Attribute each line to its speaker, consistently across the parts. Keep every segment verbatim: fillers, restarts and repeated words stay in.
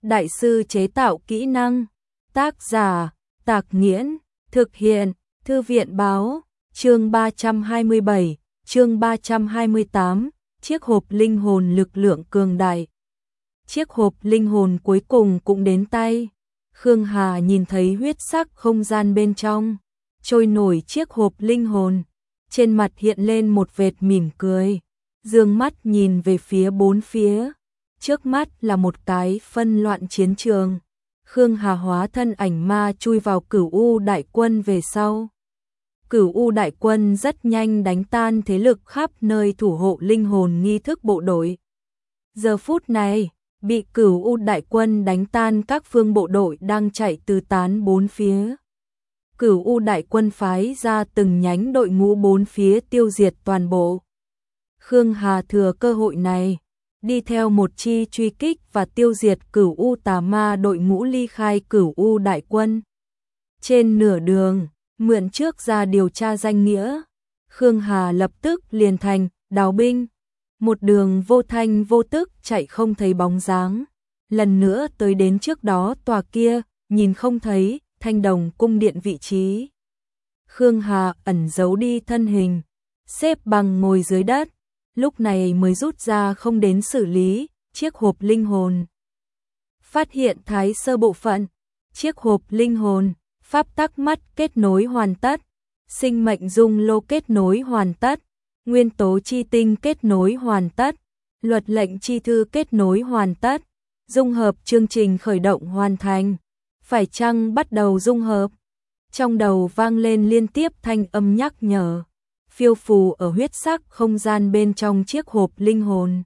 Speaker 1: đại sư chế tạo kỹ năng. Tác giả, Tạc Nghiễn, thực hiện, Thư viện báo, chương ba trăm hai mươi bảy, chương ba trăm hai mươi tám, chiếc hộp linh hồn lực lượng cường đại. Chiếc hộp linh hồn cuối cùng cũng đến tay. Khương Hà nhìn thấy huyết sắc không gian bên trong, trôi nổi chiếc hộp linh hồn, trên mặt hiện lên một vệt mỉm cười, dương mắt nhìn về phía bốn phía, trước mắt là một cái phân loạn chiến trường. Khương Hà hóa thân ảnh ma chui vào Cửu U đại quân về sau. Cửu U đại quân rất nhanh đánh tan thế lực khắp nơi thủ hộ linh hồn nghi thức bộ đội. Giờ phút này, bị Cửu U đại quân đánh tan các phương bộ đội đang chạy tứ tán bốn phía. Cửu U đại quân phái ra từng nhánh đội ngũ bốn phía tiêu diệt toàn bộ. Khương Hà thừa cơ hội này, đi theo một chi truy kích và tiêu diệt Cửu U tà ma đội ngũ ly khai Cửu U đại quân. Trên nửa đường, mượn trước ra điều tra danh nghĩa, Khương Hà lập tức liền thành đào binh, một đường vô thanh vô tức chạy không thấy bóng dáng. Lần nữa tới đến trước đó tòa kia, nhìn không thấy Thanh Đồng cung điện vị trí. Khương Hà ẩn giấu đi thân hình, xếp bằng ngồi dưới đất, lúc này mới rút ra không đến xử lý chiếc hộp linh hồn. Phát hiện thái sơ bộ phận, chiếc hộp linh hồn, pháp tắc mắt kết nối hoàn tất, sinh mệnh dung lô kết nối hoàn tất, nguyên tố chi tinh kết nối hoàn tất, luật lệnh chi thư kết nối hoàn tất, dung hợp chương trình khởi động hoàn thành. Phải chăng bắt đầu dung hợp? Trong đầu vang lên liên tiếp thanh âm nhắc nhở, phiêu phù ở huyết sắc không gian bên trong chiếc hộp linh hồn.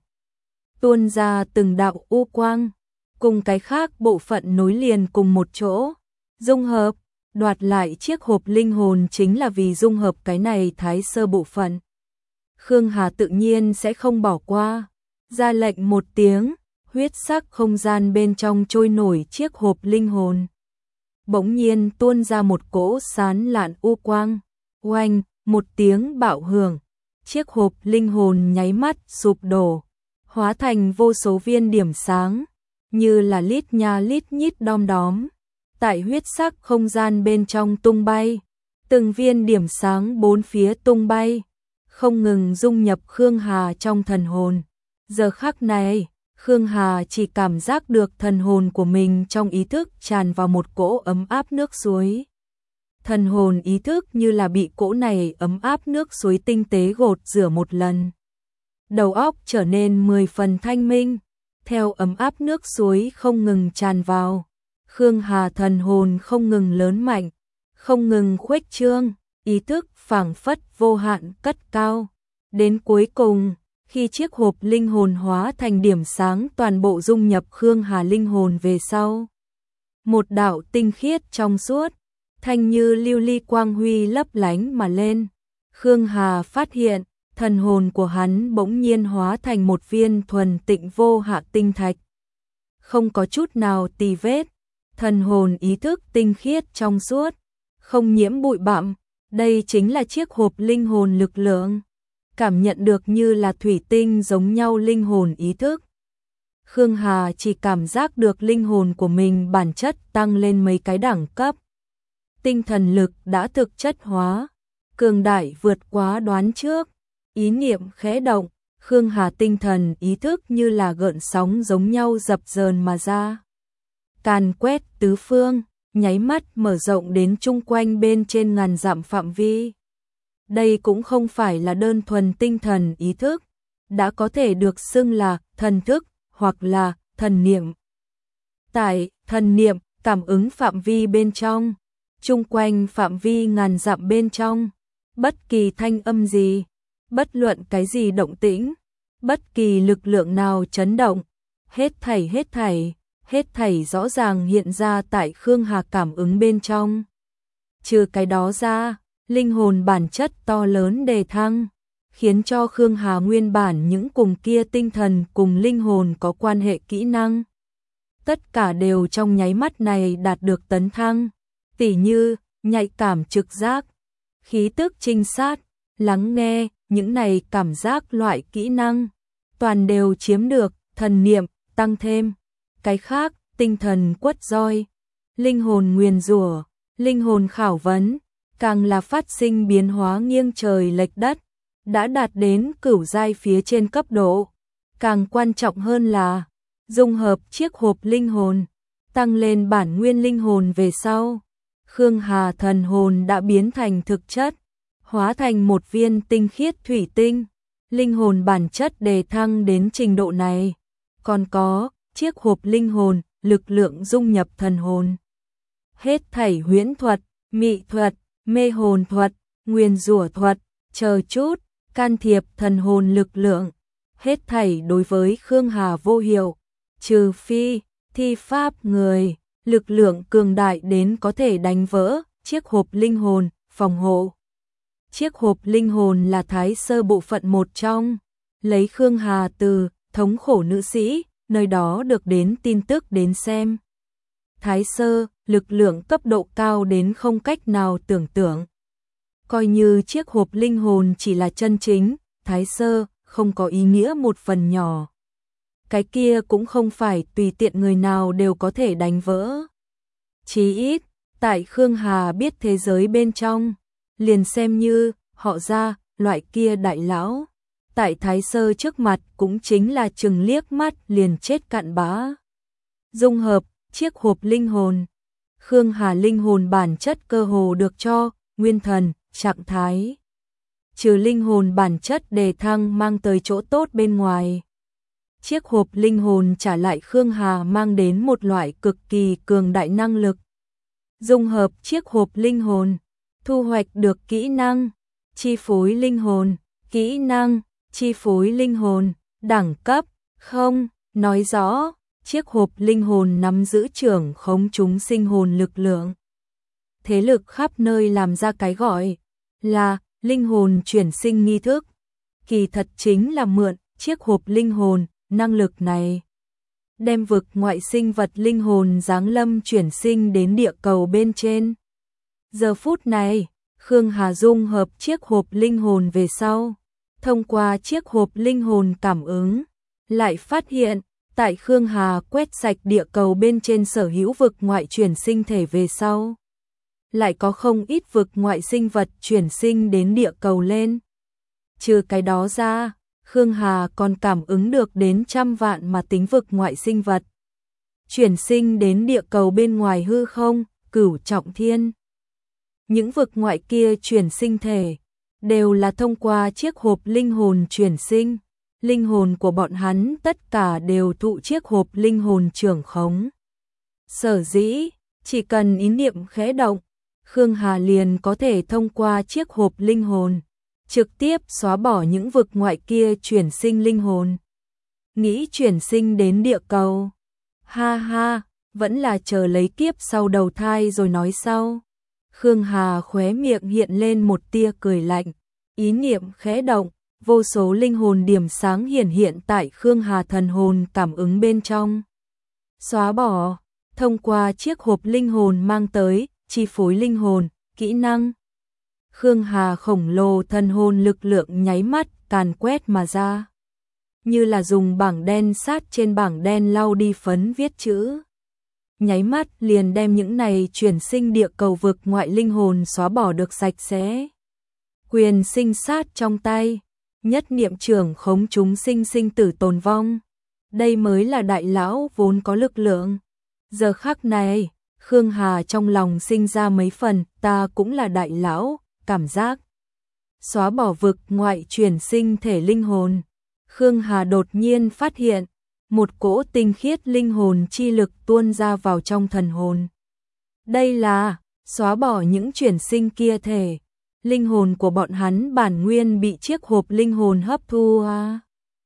Speaker 1: Tuôn ra từng đạo u quang, cùng cái khác bộ phận nối liền cùng một chỗ. Dung hợp, đoạt lại chiếc hộp linh hồn chính là vì dung hợp cái này thái sơ bộ phận. Khương Hà tự nhiên sẽ không bỏ qua, ra lệnh một tiếng, huyết sắc không gian bên trong trôi nổi chiếc hộp linh hồn. Bỗng nhiên tuôn ra một cỗ sán lạn u quang, oanh, một tiếng bạo hưởng, chiếc hộp linh hồn nháy mắt sụp đổ, hóa thành vô số viên điểm sáng, như là lít nha lít nhít đom đóm, tại huyết sắc không gian bên trong tung bay, từng viên điểm sáng bốn phía tung bay, không ngừng dung nhập Khương Hà trong thần hồn. Giờ khắc này, Khương Hà chỉ cảm giác được thần hồn của mình trong ý thức tràn vào một cỗ ấm áp nước suối. Thần hồn ý thức như là bị cỗ này ấm áp nước suối tinh tế gột rửa một lần. Đầu óc trở nên mười phần thanh minh, theo ấm áp nước suối không ngừng tràn vào. Khương Hà thần hồn không ngừng lớn mạnh, không ngừng khuếch trương, ý thức phảng phất vô hạn cất cao. Đến cuối cùng, khi chiếc hộp linh hồn hóa thành điểm sáng toàn bộ dung nhập Khương Hà linh hồn về sau. Một đạo tinh khiết trong suốt, thanh như lưu ly quang huy lấp lánh mà lên. Khương Hà phát hiện, thần hồn của hắn bỗng nhiên hóa thành một viên thuần tịnh vô hạ tinh thạch. Không có chút nào tì vết, thần hồn ý thức tinh khiết trong suốt, không nhiễm bụi bặm, đây chính là chiếc hộp linh hồn lực lượng. Cảm nhận được như là thủy tinh giống nhau linh hồn ý thức. Khương Hà chỉ cảm giác được linh hồn của mình bản chất tăng lên mấy cái đẳng cấp. Tinh thần lực đã thực chất hóa, cường đại vượt quá đoán trước. Ý niệm khẽ động, Khương Hà tinh thần ý thức như là gợn sóng giống nhau dập dờn mà ra. Càn quét tứ phương, nháy mắt mở rộng đến chung quanh bên trên ngàn dặm phạm vi. Đây cũng không phải là đơn thuần tinh thần ý thức, đã có thể được xưng là thần thức hoặc là thần niệm. Tại thần niệm cảm ứng phạm vi bên trong, chung quanh phạm vi ngàn dặm bên trong, bất kỳ thanh âm gì, bất luận cái gì động tĩnh, bất kỳ lực lượng nào chấn động, hết thảy hết thảy, hết thảy rõ ràng hiện ra tại Khương Hà cảm ứng bên trong. Trừ cái đó ra, linh hồn bản chất to lớn đề thăng, khiến cho Khương Hà nguyên bản những cùng kia tinh thần cùng linh hồn có quan hệ kỹ năng. Tất cả đều trong nháy mắt này đạt được tấn thăng, tỉ như nhạy cảm trực giác, khí tức trinh sát, lắng nghe, những này cảm giác loại kỹ năng, toàn đều chiếm được thần niệm tăng thêm. Cái khác, tinh thần quất roi, linh hồn nguyền rủa, linh hồn khảo vấn, càng là phát sinh biến hóa nghiêng trời lệch đất, đã đạt đến cửu giai phía trên cấp độ. Càng quan trọng hơn là dung hợp chiếc hộp linh hồn, tăng lên bản nguyên linh hồn về sau. Khương Hà thần hồn đã biến thành thực chất, hóa thành một viên tinh khiết thủy tinh. Linh hồn bản chất đề thăng đến trình độ này. Còn có chiếc hộp linh hồn, lực lượng dung nhập thần hồn. Hết thảy huyễn thuật, mị thuật, mê hồn thuật, nguyền rủa thuật, chờ chút, can thiệp thần hồn lực lượng. Hết thảy đối với Khương Hà vô hiệu, trừ phi thi pháp người, lực lượng cường đại đến có thể đánh vỡ chiếc hộp linh hồn, phòng hộ. Chiếc hộp linh hồn là thái sơ bộ phận một trong, lấy Khương Hà từ thống khổ nữ sĩ, nơi đó được đến tin tức đến xem. Thái sơ, lực lượng cấp độ cao đến không cách nào tưởng tượng. Coi như chiếc hộp linh hồn chỉ là chân chính, thái sơ, không có ý nghĩa một phần nhỏ. Cái kia cũng không phải tùy tiện người nào đều có thể đánh vỡ. Chí ít, tại Khương Hà biết thế giới bên trong, liền xem như họ ra, loại kia đại lão. Tại thái sơ trước mặt cũng chính là chừng liếc mắt liền chết cạn bã. Dung hợp, chiếc hộp linh hồn. Khương Hà linh hồn bản chất cơ hồ được cho, nguyên thần, trạng thái. Trừ linh hồn bản chất đề thăng mang tới chỗ tốt bên ngoài. Chiếc hộp linh hồn trả lại Khương Hà mang đến một loại cực kỳ cường đại năng lực. Dung hợp chiếc hộp linh hồn, thu hoạch được kỹ năng, chi phối linh hồn, kỹ năng, chi phối linh hồn, đẳng cấp, không, nói rõ, chiếc hộp linh hồn nắm giữ trưởng khống chúng sinh hồn lực lượng. Thế lực khắp nơi làm ra cái gọi là linh hồn chuyển sinh nghi thức, kỳ thật chính là mượn chiếc hộp linh hồn, năng lực này. Đem vực ngoại sinh vật linh hồn giáng lâm chuyển sinh đến địa cầu bên trên. Giờ phút này, Khương Hà dung hợp chiếc hộp linh hồn về sau, thông qua chiếc hộp linh hồn cảm ứng, lại phát hiện, tại Khương Hà quét sạch địa cầu bên trên sở hữu vực ngoại chuyển sinh thể về sau. Lại có không ít vực ngoại sinh vật chuyển sinh đến địa cầu lên. Trừ cái đó ra, Khương Hà còn cảm ứng được đến trăm vạn mà tính vực ngoại sinh vật. Chuyển sinh đến địa cầu bên ngoài hư không, cửu trọng thiên. Những vực ngoại kia chuyển sinh thể, đều là thông qua chiếc hộp linh hồn chuyển sinh. Linh hồn của bọn hắn tất cả đều thụ chiếc hộp linh hồn trưởng khống. Sở dĩ, chỉ cần ý niệm khẽ động, Khương Hà liền có thể thông qua chiếc hộp linh hồn, trực tiếp xóa bỏ những vực ngoại kia chuyển sinh linh hồn. Nghĩ chuyển sinh đến địa cầu. Ha ha, vẫn là chờ lấy kiếp sau đầu thai rồi nói sau. Khương Hà khóe miệng hiện lên một tia cười lạnh, ý niệm khẽ động, vô số linh hồn điểm sáng hiển hiện tại Khương Hà thần hồn cảm ứng bên trong. Xóa bỏ, thông qua chiếc hộp linh hồn mang tới, chi phối linh hồn, kỹ năng. Khương Hà khổng lồ thần hồn lực lượng nháy mắt càn quét mà ra. Như là dùng bảng đen sát trên bảng đen lau đi phấn viết chữ. Nháy mắt liền đem những này chuyển sinh địa cầu vực ngoại linh hồn xóa bỏ được sạch sẽ. Quyền sinh sát trong tay, nhất niệm trưởng khống chúng sinh sinh tử tồn vong. Đây mới là đại lão vốn có lực lượng. Giờ khắc này, Khương Hà trong lòng sinh ra mấy phần ta cũng là đại lão, cảm giác. Xóa bỏ vực ngoại chuyển sinh thể linh hồn. Khương Hà đột nhiên phát hiện, một cỗ tinh khiết linh hồn chi lực tuôn ra vào trong thần hồn. Đây là xóa bỏ những chuyển sinh kia thể. Linh hồn của bọn hắn bản nguyên bị chiếc hộp linh hồn hấp thu à.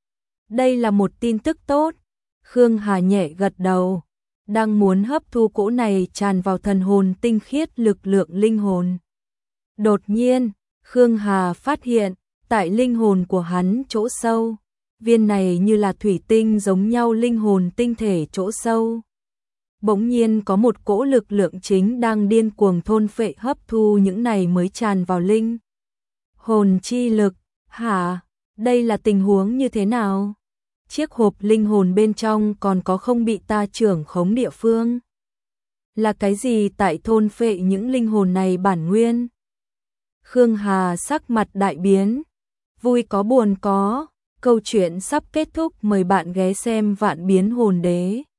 Speaker 1: Đây là một tin tức tốt. Khương Hà nhẹ gật đầu, đang muốn hấp thu cỗ này tràn vào thần hồn tinh khiết lực lượng linh hồn. Đột nhiên, Khương Hà phát hiện, tại linh hồn của hắn chỗ sâu, viên này như là thủy tinh giống nhau linh hồn tinh thể chỗ sâu. Bỗng nhiên có một cỗ lực lượng chính đang điên cuồng thôn phệ hấp thu những này mới tràn vào linh hồn chi lực. Hả? Đây là tình huống như thế nào? chiếc hộp linh hồn bên trong còn có không bị ta trưởng khống địa phương. Là cái gì tại thôn phệ những linh hồn này bản nguyên? Khương Hà sắc mặt đại biến, vui có buồn có, câu chuyện sắp kết thúc, mời bạn ghé xem Vạn Biến Hồn Đế.